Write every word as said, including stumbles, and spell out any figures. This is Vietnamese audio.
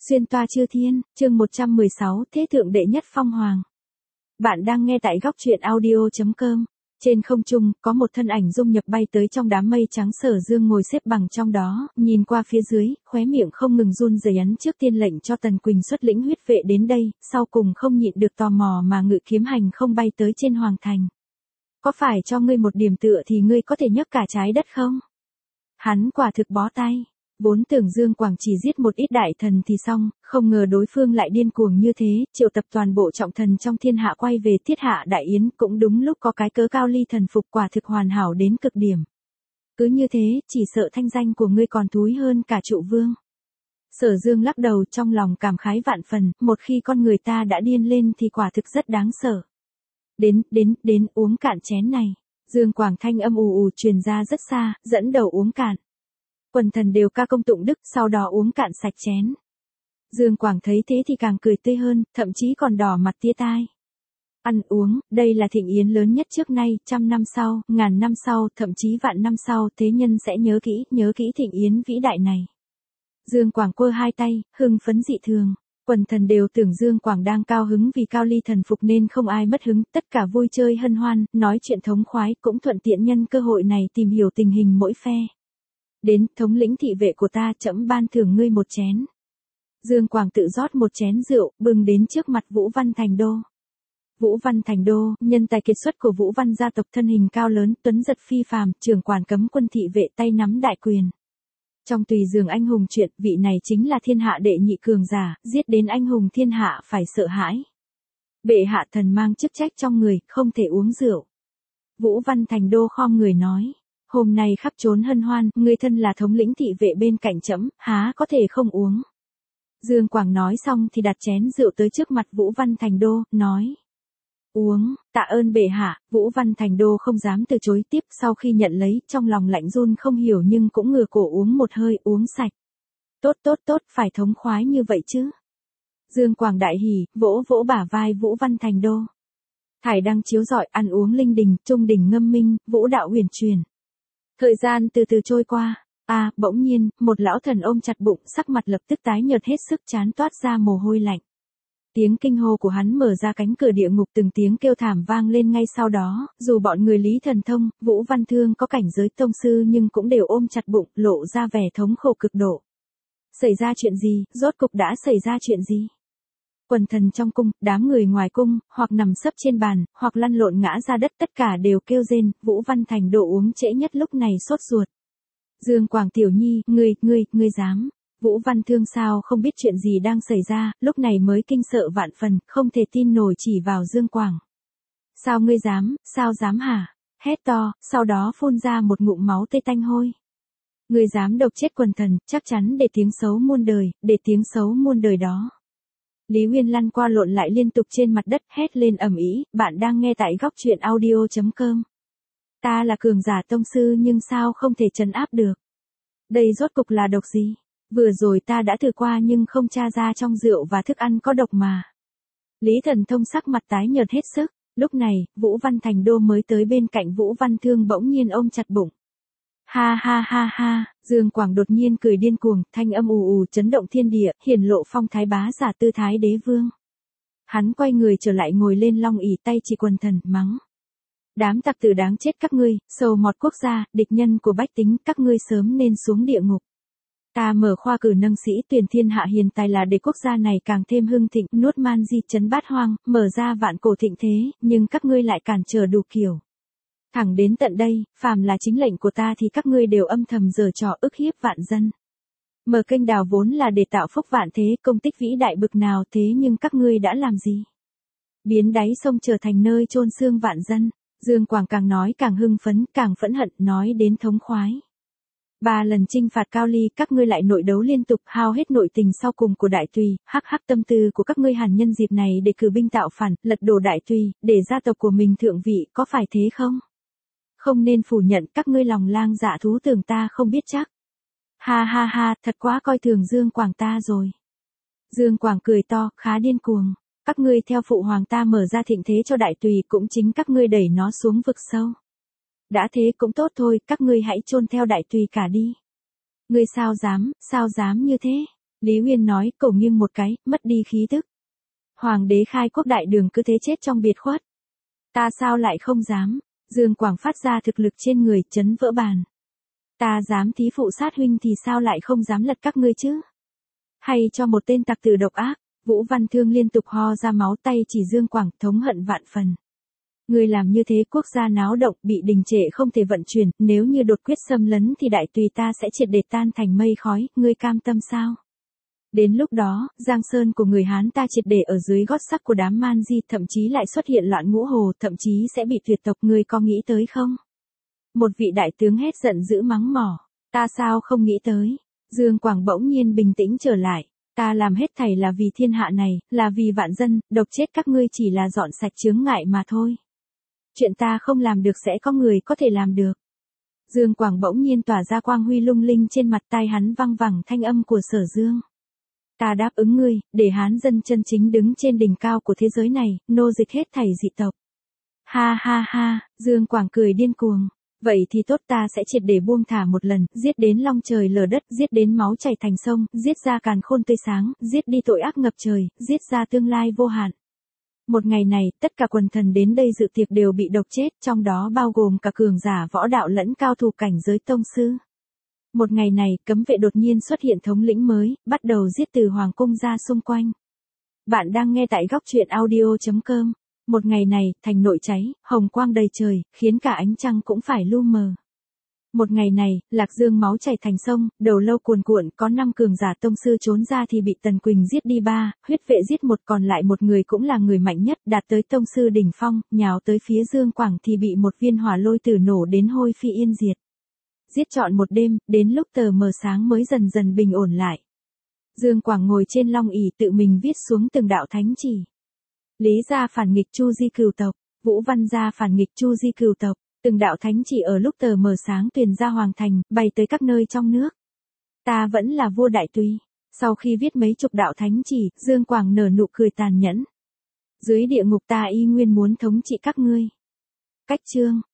Xuyên toa chư thiên, chương một trăm mười sáu, Thế thượng đệ nhất phong hoàng. Bạn đang nghe tại góc truyện audio chấm com. Trên không trung, có một thân ảnh dung nhập bay tới trong đám mây trắng. Sở Dương ngồi xếp bằng trong đó, nhìn qua phía dưới, khóe miệng không ngừng run rẩy. Ấn trước tiên lệnh cho Tần Quỳnh xuất lĩnh huyết vệ đến đây, sau cùng không nhịn được tò mò mà ngự kiếm hành không bay tới trên hoàng thành. Có phải cho ngươi một điểm tựa thì ngươi có thể nhấc cả trái đất không? Hắn quả thực bó tay. Vốn tưởng Dương Quảng chỉ giết một ít đại thần thì xong, không ngờ đối phương lại điên cuồng như thế, triệu tập toàn bộ trọng thần trong thiên hạ quay về thiết hạ đại yến, cũng đúng lúc có cái cớ Cao Ly thần phục, quả thực hoàn hảo đến cực điểm. Cứ như thế, chỉ sợ thanh danh của ngươi còn thúi hơn cả trụ vương. Sở Dương lắc đầu, trong lòng cảm khái vạn phần, một khi con người ta đã điên lên thì quả thực rất đáng sợ. Đến, đến, đến, uống cạn chén này. Dương Quảng thanh âm ù ù truyền ra rất xa, dẫn đầu uống cạn. Quần thần đều ca công tụng đức, sau đó uống cạn sạch chén. Dương Quảng thấy thế thì càng cười tươi hơn, thậm chí còn đỏ mặt tia tai. Ăn uống, đây là thịnh yến lớn nhất trước nay, trăm năm sau, ngàn năm sau, thậm chí vạn năm sau, thế nhân sẽ nhớ kỹ, nhớ kỹ thịnh yến vĩ đại này. Dương Quảng quơ hai tay, hưng phấn dị thường. Quần thần đều tưởng Dương Quảng đang cao hứng vì Cao Ly thần phục nên không ai mất hứng, tất cả vui chơi hân hoan, nói chuyện thống khoái, cũng thuận tiện nhân cơ hội này tìm hiểu tình hình mỗi phe. Đến, thống lĩnh thị vệ của ta, trẫm ban thưởng ngươi một chén. Dương Quảng tự rót một chén rượu, bưng đến trước mặt Vũ Văn Thành Đô. Vũ Văn Thành Đô, nhân tài kiệt xuất của Vũ Văn gia tộc, thân hình cao lớn, tuấn giật phi phàm, trưởng quản cấm quân thị vệ, tay nắm đại quyền. Trong Tùy Giường anh hùng truyện, vị này chính là thiên hạ đệ nhị cường giả, giết đến anh hùng thiên hạ phải sợ hãi. Bệ hạ thần mang chức trách trong người, không thể uống rượu. Vũ Văn Thành Đô khom người nói. Hôm nay khắp trốn hân hoan, ngươi thân là thống lĩnh thị vệ bên cạnh trẫm, há có thể không uống. Dương Quảng nói xong thì đặt chén rượu tới trước mặt Vũ Văn Thành Đô, nói. Uống, tạ ơn bệ hạ. Vũ Văn Thành Đô không dám từ chối, tiếp sau khi nhận lấy, trong lòng lạnh run không hiểu nhưng cũng ngửa cổ uống một hơi, uống sạch. Tốt tốt tốt, phải thống khoái như vậy chứ. Dương Quảng đại hỉ, vỗ vỗ bả vai Vũ Văn Thành Đô. Thải đăng chiếu rọi, ăn uống linh đình, trung đình ngâm minh, vũ đạo huyền truyền. Thời gian từ từ trôi qua, à, bỗng nhiên, một lão thần ôm chặt bụng, sắc mặt lập tức tái nhợt hết sức, chán toát ra mồ hôi lạnh. Tiếng kinh hô của hắn mở ra cánh cửa địa ngục, từng tiếng kêu thảm vang lên ngay sau đó, dù bọn người Lý Thần Thông, Vũ Văn Thương có cảnh giới tông sư nhưng cũng đều ôm chặt bụng, lộ ra vẻ thống khổ cực độ. Xảy ra chuyện gì, rốt cục đã xảy ra chuyện gì? Quần thần trong cung, đám người ngoài cung, hoặc nằm sấp trên bàn, hoặc lăn lộn ngã ra đất, tất cả đều kêu rên. Vũ Văn Thành Đô uống trễ nhất lúc này sốt ruột. Dương Quảng tiểu nhi, ngươi, ngươi, ngươi dám. Vũ Văn Thương sao không biết chuyện gì đang xảy ra, lúc này mới kinh sợ vạn phần, không thể tin nổi chỉ vào Dương Quảng. Sao ngươi dám, sao dám hả? Hét to, sau đó phun ra một ngụm máu tê tanh hôi. Ngươi dám độc chết quần thần, chắc chắn để tiếng xấu muôn đời, để tiếng xấu muôn đời đó. Lý Nguyên lăn qua lộn lại liên tục trên mặt đất, hét lên ầm ĩ. Bạn đang nghe tại góc truyện audio chấm com. Ta là cường giả tông sư nhưng sao không thể trấn áp được? Đây rốt cục là độc gì? Vừa rồi ta đã thử qua nhưng không tra ra trong rượu và thức ăn có độc mà. Lý Thần Thông sắc mặt tái nhợt hết sức. Lúc này, Vũ Văn Thành Đô mới tới bên cạnh Vũ Văn Thương, bỗng nhiên ôm chặt bụng. Ha ha ha ha, Dương Quảng đột nhiên cười điên cuồng, thanh âm ù ù chấn động thiên địa, hiển lộ phong thái bá giả tư thái đế vương. Hắn quay người trở lại ngồi lên long ỷ, tay chỉ quần thần, mắng. Đám tặc tử đáng chết các ngươi, sầu mọt quốc gia, địch nhân của bách tính, các ngươi sớm nên xuống địa ngục. Ta mở khoa cử nâng sĩ tuyển thiên hạ hiền tài là để quốc gia này càng thêm hưng thịnh, nuốt man di trấn bát hoang, mở ra vạn cổ thịnh thế, nhưng các ngươi lại cản trở đủ kiểu. Thẳng đến tận đây, phàm là chính lệnh của ta thì các ngươi đều âm thầm giở trò ức hiếp vạn dân. Mở kênh đào vốn là để tạo phúc vạn thế, công tích vĩ đại bực nào thế nhưng các ngươi đã làm gì? Biến đáy sông trở thành nơi chôn xương vạn dân. Dương Quảng càng nói càng hưng phấn, càng phẫn hận, nói đến thống khoái. Ba lần chinh phạt Cao Ly, các ngươi lại nội đấu liên tục, hao hết nội tình sau cùng của Đại Tùy, hắc hắc tâm tư của các ngươi hàn nhân dịp này để cử binh tạo phản, lật đổ Đại Tùy, để gia tộc của mình thượng vị, có phải thế không? Không nên phủ nhận, các ngươi lòng lang dạ thú tưởng ta không biết chắc. Ha ha ha, thật quá coi thường Dương Quảng ta rồi. Dương Quảng cười to, khá điên cuồng. Các ngươi theo phụ hoàng ta mở ra thịnh thế cho Đại Tùy, cũng chính các ngươi đẩy nó xuống vực sâu. Đã thế cũng tốt thôi, các ngươi hãy chôn theo Đại Tùy cả đi. Ngươi sao dám, sao dám như thế? Lý Uyên nói, cổ nghiêng một cái, mất đi khí tức. Hoàng đế khai quốc đại đường cứ thế chết trong biệt khuất. Ta sao lại không dám? Dương Quảng phát ra thực lực trên người, chấn vỡ bàn. Ta dám thí phụ sát huynh thì sao lại không dám lật các ngươi chứ? Hay cho một tên tặc tử độc ác? Vũ Văn Thương liên tục ho ra máu, tay chỉ Dương Quảng, thống hận vạn phần. Ngươi làm như thế quốc gia náo động, bị đình trệ không thể vận chuyển, nếu như đột quyết xâm lấn thì đại tùy ta sẽ triệt để tan thành mây khói, ngươi cam tâm sao? Đến lúc đó, Giang Sơn của người Hán ta triệt để ở dưới gót sắt của đám man di, thậm chí lại xuất hiện loạn ngũ hồ, thậm chí sẽ bị tuyệt tộc, ngươi có nghĩ tới không? Một vị đại tướng hét giận dữ mắng mỏ, ta sao không nghĩ tới? Dương Quảng bỗng nhiên bình tĩnh trở lại, ta làm hết thảy là vì thiên hạ này, là vì vạn dân, độc chết các ngươi chỉ là dọn sạch chướng ngại mà thôi. Chuyện ta không làm được sẽ có người có thể làm được. Dương Quảng bỗng nhiên tỏa ra quang huy lung linh, trên mặt tai hắn vang vẳng thanh âm của Sở Dương. Ta đáp ứng ngươi, để Hán dân chân chính đứng trên đỉnh cao của thế giới này, nô dịch hết thảy dị tộc. Ha ha ha, Dương Quảng cười điên cuồng. Vậy thì tốt, ta sẽ triệt để buông thả một lần, giết đến long trời lở đất, giết đến máu chảy thành sông, giết ra càn khôn tươi sáng, giết đi tội ác ngập trời, giết ra tương lai vô hạn. Một ngày này, tất cả quần thần đến đây dự tiệc đều bị độc chết, trong đó bao gồm cả cường giả võ đạo lẫn cao thủ cảnh giới tông sư. Một ngày này, cấm vệ đột nhiên xuất hiện thống lĩnh mới, bắt đầu giết từ hoàng cung ra xung quanh. Bạn đang nghe tại góc truyện audio chấm com. Một ngày này, thành nội cháy, hồng quang đầy trời, khiến cả ánh trăng cũng phải lu mờ. Một ngày này, Lạc Dương máu chảy thành sông, đầu lâu cuồn cuộn, có năm cường giả tông sư trốn ra thì bị Tần Quỳnh giết đi ba, huyết vệ giết một, còn lại một người cũng là người mạnh nhất, đạt tới tông sư đỉnh phong, nhào tới phía Dương Quảng thì bị một viên hỏa lôi tử nổ đến hôi phi yên diệt. Giết trọn một đêm, đến lúc tờ mờ sáng mới dần dần bình ổn lại. Dương Quảng ngồi trên long ỷ tự mình viết xuống từng đạo thánh chỉ. Lý gia phản nghịch Chu Di cửu tộc, Vũ Văn gia phản nghịch Chu Di cửu tộc, từng đạo thánh chỉ ở lúc tờ mờ sáng truyền ra hoàng thành, bay tới các nơi trong nước. Ta vẫn là vua đại tùy. Sau khi viết mấy chục đạo thánh chỉ, Dương Quảng nở nụ cười tàn nhẫn. Dưới địa ngục ta y nguyên muốn thống trị các ngươi. Cách chương